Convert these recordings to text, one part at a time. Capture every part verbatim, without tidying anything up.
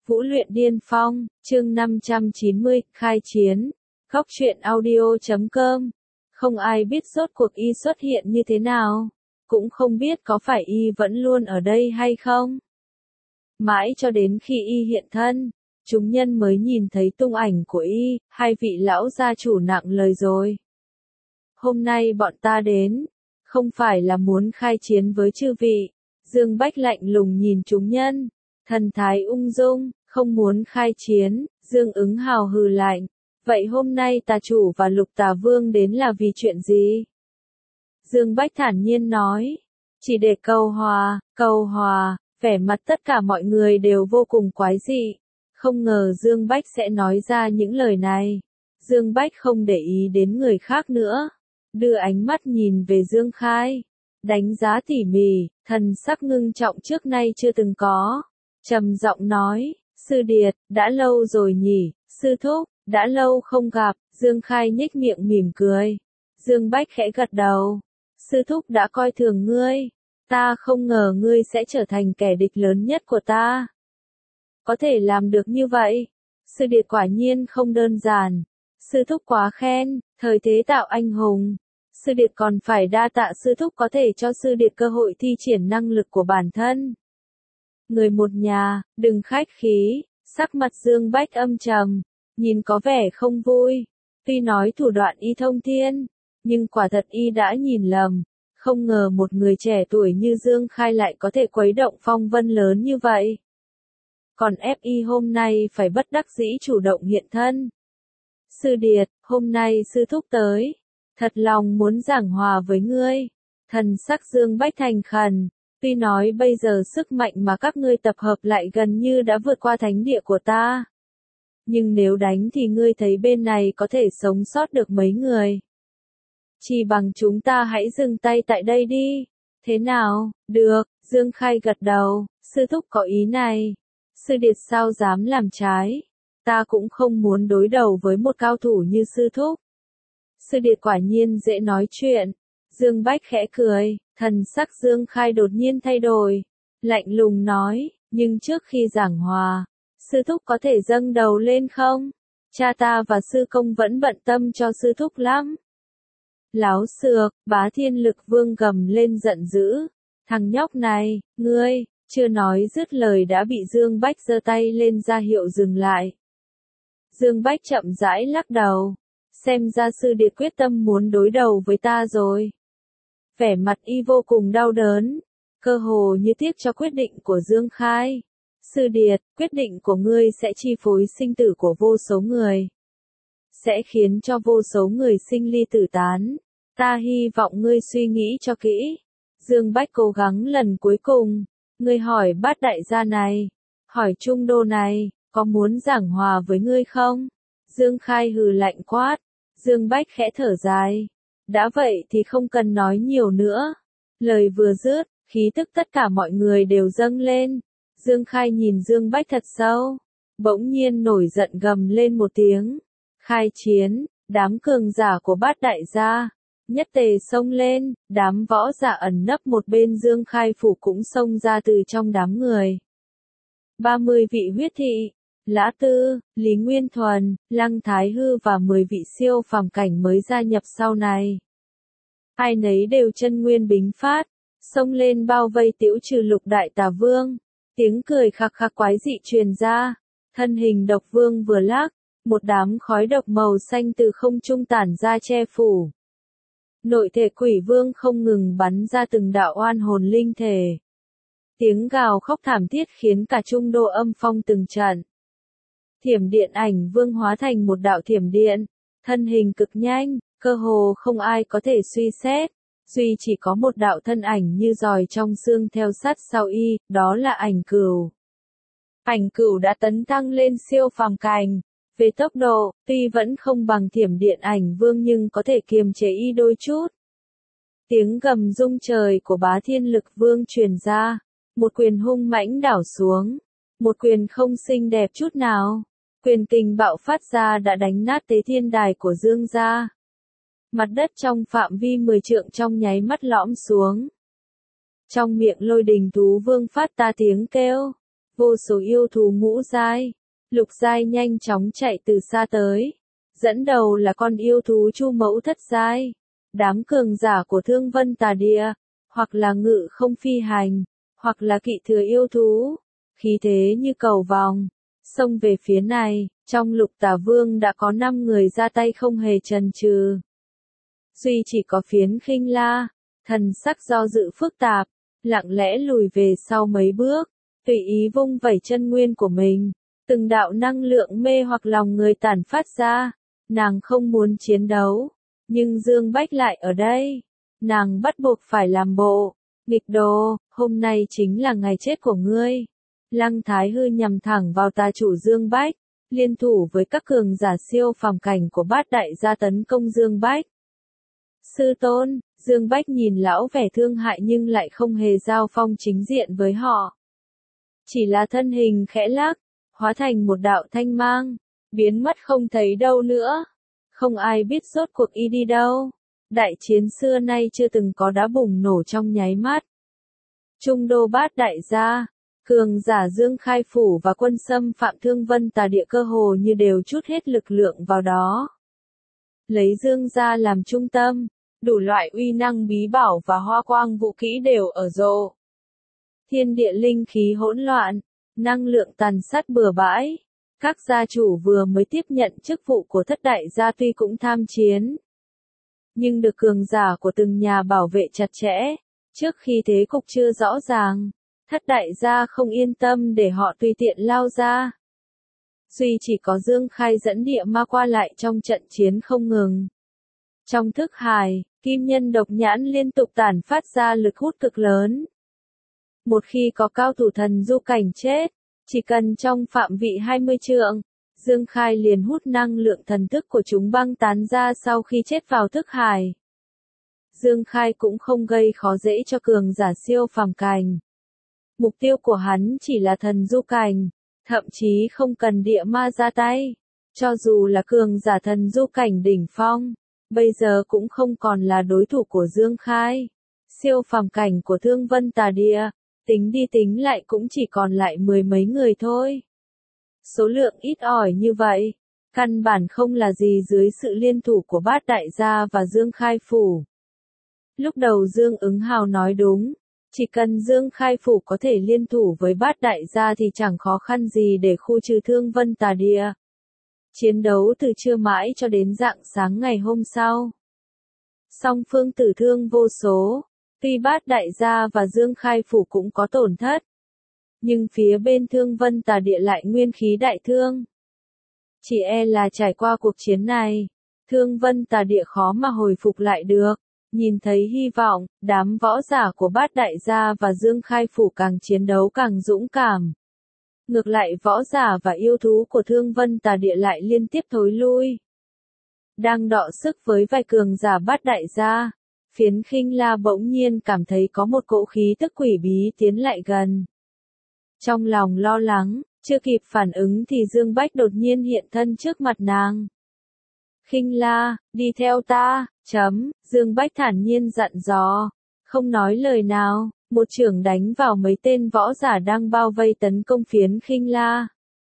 Vũ luyện điên phong, chương năm trăm chín mươi, khai chiến. Góc truyện audio chấm com. Không ai biết rốt cuộc y xuất hiện như thế nào. Cũng không biết có phải y vẫn luôn ở đây hay không. Mãi cho đến khi y hiện thân, chúng nhân mới nhìn thấy tung ảnh của y, hai vị lão gia chủ nặng lời rồi. Hôm nay bọn ta đến, không phải là muốn khai chiến với chư vị. Dương Bách lạnh lùng nhìn chúng nhân, thần thái ung dung, không muốn khai chiến. Dương Ứng hào hừ lạnh. Vậy hôm nay tà chủ và Lục Tà Vương đến là vì chuyện gì? Dương Bách thản nhiên nói. Chỉ để cầu hòa, cầu hòa. Vẻ mặt tất cả mọi người đều vô cùng quái dị. Không ngờ Dương Bách sẽ nói ra những lời này. Dương Bách không để ý đến người khác nữa. Đưa ánh mắt nhìn về Dương Khai. Đánh giá tỉ mỉ, thần sắc ngưng trọng trước nay chưa từng có. Trầm giọng nói, sư điệt, đã lâu rồi nhỉ, sư thúc, đã lâu không gặp. Dương Khai nhếch miệng mỉm cười. Dương Bách khẽ gật đầu. Sư thúc đã coi thường ngươi. Ta không ngờ ngươi sẽ trở thành kẻ địch lớn nhất của ta. Có thể làm được như vậy. Sư điệt quả nhiên không đơn giản. Sư thúc quá khen, thời thế tạo anh hùng. Sư điệt còn phải đa tạ sư thúc có thể cho sư điệt cơ hội thi triển năng lực của bản thân. Người một nhà, đừng khách khí. Sắc mặt Dương Bách âm trầm, nhìn có vẻ không vui. Tuy nói thủ đoạn y thông thiên, nhưng quả thật y đã nhìn lầm. Không ngờ một người trẻ tuổi như Dương Khai lại có thể khuấy động phong vân lớn như vậy. Còn ép y hôm nay phải bất đắc dĩ chủ động hiện thân. Sư điệt, hôm nay sư thúc tới. Thật lòng muốn giảng hòa với ngươi. Thần sắc Dương Bách thành khẩn. Tuy nói bây giờ sức mạnh mà các ngươi tập hợp lại gần như đã vượt qua thánh địa của ta. Nhưng nếu đánh thì ngươi thấy bên này có thể sống sót được mấy người. Chỉ bằng chúng ta hãy dừng tay tại đây đi. Thế nào? Được, Dương Khai gật đầu. Sư thúc có ý này. Sư điệt sao dám làm trái. Ta cũng không muốn đối đầu với một cao thủ như sư thúc. Sư điệt quả nhiên dễ nói chuyện. Dương Bách khẽ cười, thần sắc Dương Khai đột nhiên thay đổi. Lạnh lùng nói, nhưng trước khi giảng hòa, sư thúc có thể dâng đầu lên không? Cha ta và sư công vẫn bận tâm cho sư thúc lắm. Láo xược, Bá Thiên Lực Vương gầm lên giận dữ. Thằng nhóc này, ngươi, chưa nói dứt lời đã bị Dương Bách giơ tay lên ra hiệu dừng lại. Dương Bách chậm rãi lắc đầu. Xem ra sư điệt quyết tâm muốn đối đầu với ta rồi. Vẻ mặt y vô cùng đau đớn. Cơ hồ như tiếc cho quyết định của Dương Khai. Sư điệt, quyết định của ngươi sẽ chi phối sinh tử của vô số người. Sẽ khiến cho vô số người sinh ly tử tán. Ta hy vọng ngươi suy nghĩ cho kỹ. Dương Bách cố gắng lần cuối cùng. Ngươi hỏi bát đại gia này. Hỏi trung đô này, có muốn giảng hòa với ngươi không? Dương Khai hừ lạnh quát. Dương Bách khẽ thở dài. Đã vậy thì không cần nói nhiều nữa. Lời vừa dứt, khí tức tất cả mọi người đều dâng lên. Dương Khai nhìn Dương Bách thật sâu. Bỗng nhiên nổi giận gầm lên một tiếng. Khai chiến, đám cường giả của bát đại gia. Nhất tề xông lên, đám võ giả ẩn nấp một bên Dương Khai phủ cũng xông ra từ trong đám người. ba mươi vị huyết thị. Lã Tư, Lý Nguyên Thuần, Lăng Thái Hư và mười vị siêu phàm cảnh mới gia nhập sau này. Ai nấy đều chân nguyên bính phát, xông lên bao vây Tiễu Trừ Lục Đại Tà Vương. Tiếng cười khạc khạc quái dị truyền ra. Thân hình độc vương vừa lắc, một đám khói độc màu xanh từ không trung tản ra che phủ. Nội thể quỷ vương không ngừng bắn ra từng đạo oan hồn linh thể. Tiếng gào khóc thảm thiết khiến cả trung đô âm phong từng trận. Thiểm điện ảnh vương hóa thành một đạo thiểm điện, thân hình cực nhanh, cơ hồ không ai có thể suy xét, duy chỉ có một đạo thân ảnh như giòi trong xương theo sát sau y, đó là Ảnh Cửu. Ảnh Cửu đã tấn thăng lên siêu phàm cảnh, về tốc độ, tuy vẫn không bằng thiểm điện ảnh vương nhưng có thể kiềm chế y đôi chút. Tiếng gầm rung trời của Bá Thiên Lực Vương truyền ra, một quyền hung mãnh đảo xuống, một quyền không xinh đẹp chút nào. Quyền kình bạo phát ra đã đánh nát tế thiên đài của Dương gia. Mặt đất trong phạm vi mười trượng trong nháy mắt lõm xuống. Trong miệng Lôi Đình Thú Vương phát ra tiếng kêu. Vô số yêu thú ngũ giai, lục giai nhanh chóng chạy từ xa tới. Dẫn đầu là con yêu thú Chu Mẫu thất giai. Đám cường giả của Thương Vân Tà Địa, hoặc là ngự không phi hành, hoặc là kỵ thừa yêu thú, khí thế như cầu vòng, xông về phía này. Trong Lục Tà Vương đã có năm người ra tay không hề chần chừ. Duy chỉ có Phiến Khinh La, thần sắc do dự phức tạp, lặng lẽ lùi về sau mấy bước, tùy ý vung vẩy chân nguyên của mình, từng đạo năng lượng mê hoặc lòng người tản phát ra. Nàng không muốn chiến đấu, nhưng Dương Bách lại ở đây, nàng bắt buộc phải làm bộ. Nghịch đồ, hôm nay chính là ngày chết của ngươi. Lăng Thái Hư nhằm thẳng vào tà chủ Dương Bách, liên thủ với các cường giả siêu phàm cảnh của Bát Đại gia tấn công Dương Bách. Sư tôn, Dương Bách nhìn lão vẻ thương hại nhưng lại không hề giao phong chính diện với họ. Chỉ là thân hình khẽ lắc, hóa thành một đạo thanh mang, biến mất không thấy đâu nữa. Không ai biết rốt cuộc y đi đâu. Đại chiến xưa nay chưa từng có đã bùng nổ trong nháy mắt. Trung đô Bát Đại gia, cường giả Dương Khai Phủ và quân xâm phạm Thương Vân Tà Địa cơ hồ như đều chút hết lực lượng vào đó. Lấy Dương gia làm trung tâm, đủ loại uy năng bí bảo và hoa quang vũ kỹ đều ở rộ. Thiên địa linh khí hỗn loạn, năng lượng tàn sát bừa bãi. Các gia chủ vừa mới tiếp nhận chức vụ của thất đại gia tuy cũng tham chiến, nhưng được cường giả của từng nhà bảo vệ chặt chẽ. Trước khi thế cục chưa rõ ràng, thất đại gia không yên tâm để họ tùy tiện lao ra. Duy chỉ có Dương Khai dẫn địa ma qua lại trong trận chiến không ngừng. Trong thức hải, kim nhân độc nhãn liên tục tản phát ra lực hút cực lớn. Một khi có cao thủ thần du cảnh chết, chỉ cần trong phạm vị hai mươi trượng, Dương Khai liền hút năng lượng thần thức của chúng băng tán ra sau khi chết vào thức hải. Dương Khai cũng không gây khó dễ cho cường giả siêu phàm cảnh. Mục tiêu của hắn chỉ là thần du cảnh, thậm chí không cần địa ma ra tay. Cho dù là cường giả thần du cảnh đỉnh phong, bây giờ cũng không còn là đối thủ của Dương Khai. Siêu phàm cảnh của Thương Vân Tà Địa, tính đi tính lại cũng chỉ còn lại mười mấy người thôi. Số lượng ít ỏi như vậy, căn bản không là gì dưới sự liên thủ của Bát Đại gia và Dương Khai Phủ. Lúc đầu Dương Ứng Hào nói đúng, chỉ cần Dương Khai Phủ có thể liên thủ với Bát Đại gia thì chẳng khó khăn gì để khu trừ Thương Vân Tà Địa. Chiến đấu từ trưa mãi cho đến rạng sáng ngày hôm sau. Song phương tử thương vô số, tuy Bát Đại gia và Dương Khai Phủ cũng có tổn thất, nhưng phía bên Thương Vân Tà Địa lại nguyên khí đại thương. Chỉ e là trải qua cuộc chiến này, Thương Vân Tà Địa khó mà hồi phục lại được. Nhìn thấy hy vọng, đám võ giả của Bát Đại gia và Dương Khai Phủ càng chiến đấu càng dũng cảm. Ngược lại võ giả và yêu thú của Thương Vân Tà Địa lại liên tiếp thối lui. Đang đọ sức với vài cường giả Bát Đại gia, Phiến Khinh La bỗng nhiên cảm thấy có một cỗ khí tức quỷ bí tiến lại gần. Trong lòng lo lắng, chưa kịp phản ứng thì Dương Bách đột nhiên hiện thân trước mặt nàng. Khinh La, đi theo ta, chấm, Dương Bách thản nhiên dặn dò, không nói lời nào, một chưởng đánh vào mấy tên võ giả đang bao vây tấn công Phiến Khinh La.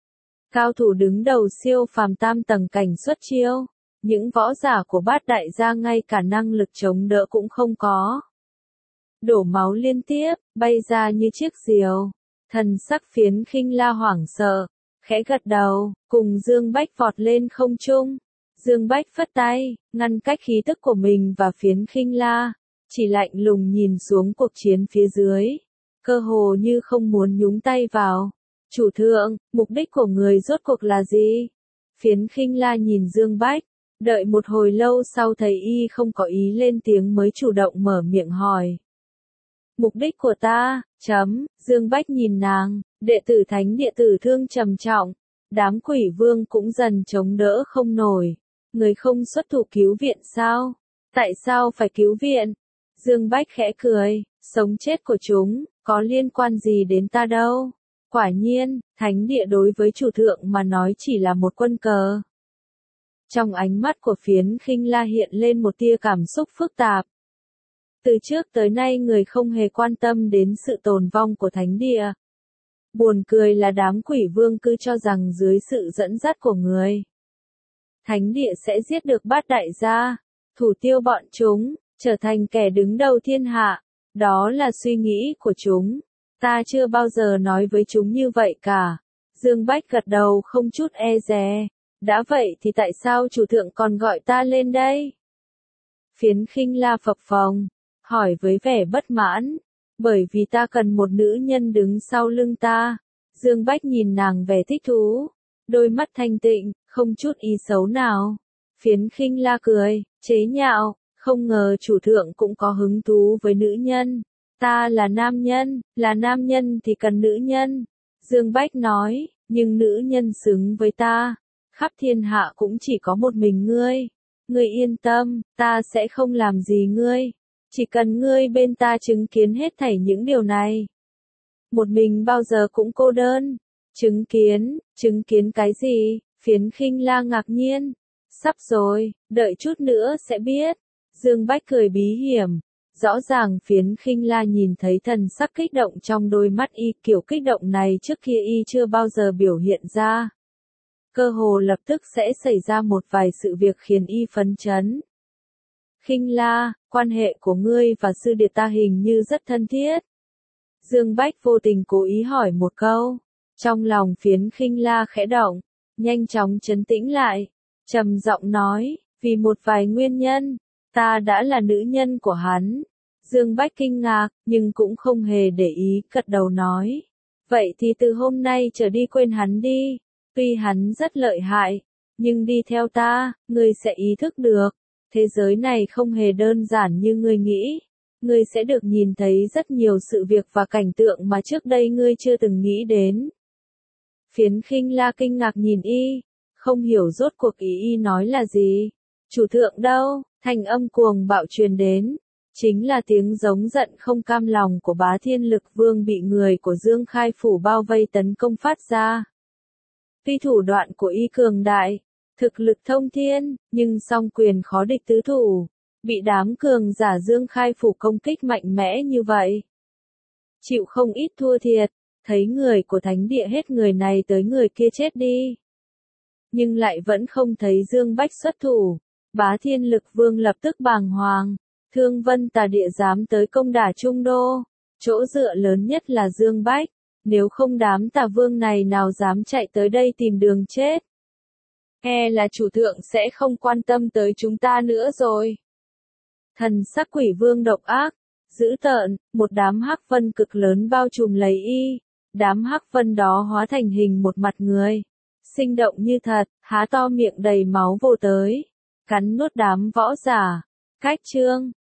Cao thủ đứng đầu siêu phàm tam tầng cảnh xuất chiêu, những võ giả của Bát Đại gia ngay cả năng lực chống đỡ cũng không có. Đổ máu liên tiếp, bay ra như chiếc diều, thần sắc Phiến Khinh La hoảng sợ, khẽ gật đầu, cùng Dương Bách vọt lên không trung. Dương Bách phất tay, ngăn cách khí tức của mình và Phiến Khinh La, chỉ lạnh lùng nhìn xuống cuộc chiến phía dưới, cơ hồ như không muốn nhúng tay vào. Chủ thượng, mục đích của người rốt cuộc là gì? Phiến Khinh La nhìn Dương Bách, đợi một hồi lâu sau thấy y không có ý lên tiếng mới chủ động mở miệng hỏi. Mục đích của ta, chấm, Dương Bách nhìn nàng, đệ tử thánh địa tử thương trầm trọng, đám quỷ vương cũng dần chống đỡ không nổi. Người không xuất thủ cứu viện sao? Tại sao phải cứu viện? Dương Bách khẽ cười, sống chết của chúng, có liên quan gì đến ta đâu? Quả nhiên, thánh địa đối với chủ thượng mà nói chỉ là một quân cờ. Trong ánh mắt của Phiến Khinh La hiện lên một tia cảm xúc phức tạp. Từ trước tới nay người không hề quan tâm đến sự tồn vong của thánh địa. Buồn cười là đám quỷ vương cứ cho rằng dưới sự dẫn dắt của người thánh địa sẽ giết được bát đại gia, thủ tiêu bọn chúng, trở thành kẻ đứng đầu thiên hạ. Đó là suy nghĩ của chúng. Ta chưa bao giờ nói với chúng như vậy cả. Dương Bách gật đầu không chút e dè. Đã vậy thì tại sao chủ thượng còn gọi ta lên đây? Phiến Khinh La phập phồng, hỏi với vẻ bất mãn. Bởi vì ta cần một nữ nhân đứng sau lưng ta. Dương Bách nhìn nàng vẻ thích thú. Đôi mắt thanh tịnh, không chút ý xấu nào. Phiến Khinh La cười, chế nhạo. Không ngờ chủ thượng cũng có hứng thú với nữ nhân. Ta là nam nhân, là nam nhân thì cần nữ nhân. Dương Bách nói, nhưng nữ nhân xứng với ta. Khắp thiên hạ cũng chỉ có một mình ngươi. Ngươi yên tâm, ta sẽ không làm gì ngươi. Chỉ cần ngươi bên ta chứng kiến hết thảy những điều này. Một mình bao giờ cũng cô đơn. Chứng kiến, chứng kiến cái gì? Phiến Khinh La ngạc nhiên. Sắp rồi, đợi chút nữa sẽ biết. Dương Bách cười bí hiểm. Rõ ràng Phiến Khinh La nhìn thấy thần sắc kích động trong đôi mắt y, kiểu kích động này trước kia y chưa bao giờ biểu hiện ra. Cơ hồ lập tức sẽ xảy ra một vài sự việc khiến y phấn chấn. Khinh La, quan hệ của ngươi và sư điệt ta hình như rất thân thiết. Dương Bách vô tình cố ý hỏi một câu. Trong lòng Phiến Khinh La khẽ động, nhanh chóng trấn tĩnh lại, trầm giọng nói, vì một vài nguyên nhân, ta đã là nữ nhân của hắn. Dương Bách kinh ngạc, nhưng cũng không hề để ý, gật đầu nói. Vậy thì từ hôm nay trở đi quên hắn đi. Tuy hắn rất lợi hại, nhưng đi theo ta, ngươi sẽ ý thức được. Thế giới này không hề đơn giản như ngươi nghĩ. Ngươi sẽ được nhìn thấy rất nhiều sự việc và cảnh tượng mà trước đây ngươi chưa từng nghĩ đến. Phiến Khinh La kinh ngạc nhìn y, không hiểu rốt cuộc ý y nói là gì. Chủ thượng đâu? Thanh âm cuồng bạo truyền đến. Chính là tiếng giống giận không cam lòng của Bá Thiên Lực Vương bị người của Dương Khai Phủ bao vây tấn công phát ra. Tuy thủ đoạn của y cường đại, thực lực thông thiên, nhưng song quyền khó địch tứ thủ. Bị đám cường giả Dương Khai Phủ công kích mạnh mẽ như vậy. Chịu không ít thua thiệt, thấy người của thánh địa hết người này tới người kia chết đi. Nhưng lại vẫn không thấy Dương Bách xuất thủ. Bá Thiên Lực Vương lập tức bàng hoàng. Thương Vân Tà Địa dám tới công đả Trung Đô. Chỗ dựa lớn nhất là Dương Bách. Nếu không đám tà vương này nào dám chạy tới đây tìm đường chết. E là chủ thượng sẽ không quan tâm tới chúng ta nữa rồi. Thần sắc quỷ vương độc ác, dữ tợn, một đám hắc vân cực lớn bao trùm lấy y. Đám hắc vân đó hóa thành hình một mặt người. Sinh động như thật, há to miệng đầy máu vồ tới. Cắn nuốt đám võ giả. Cách chương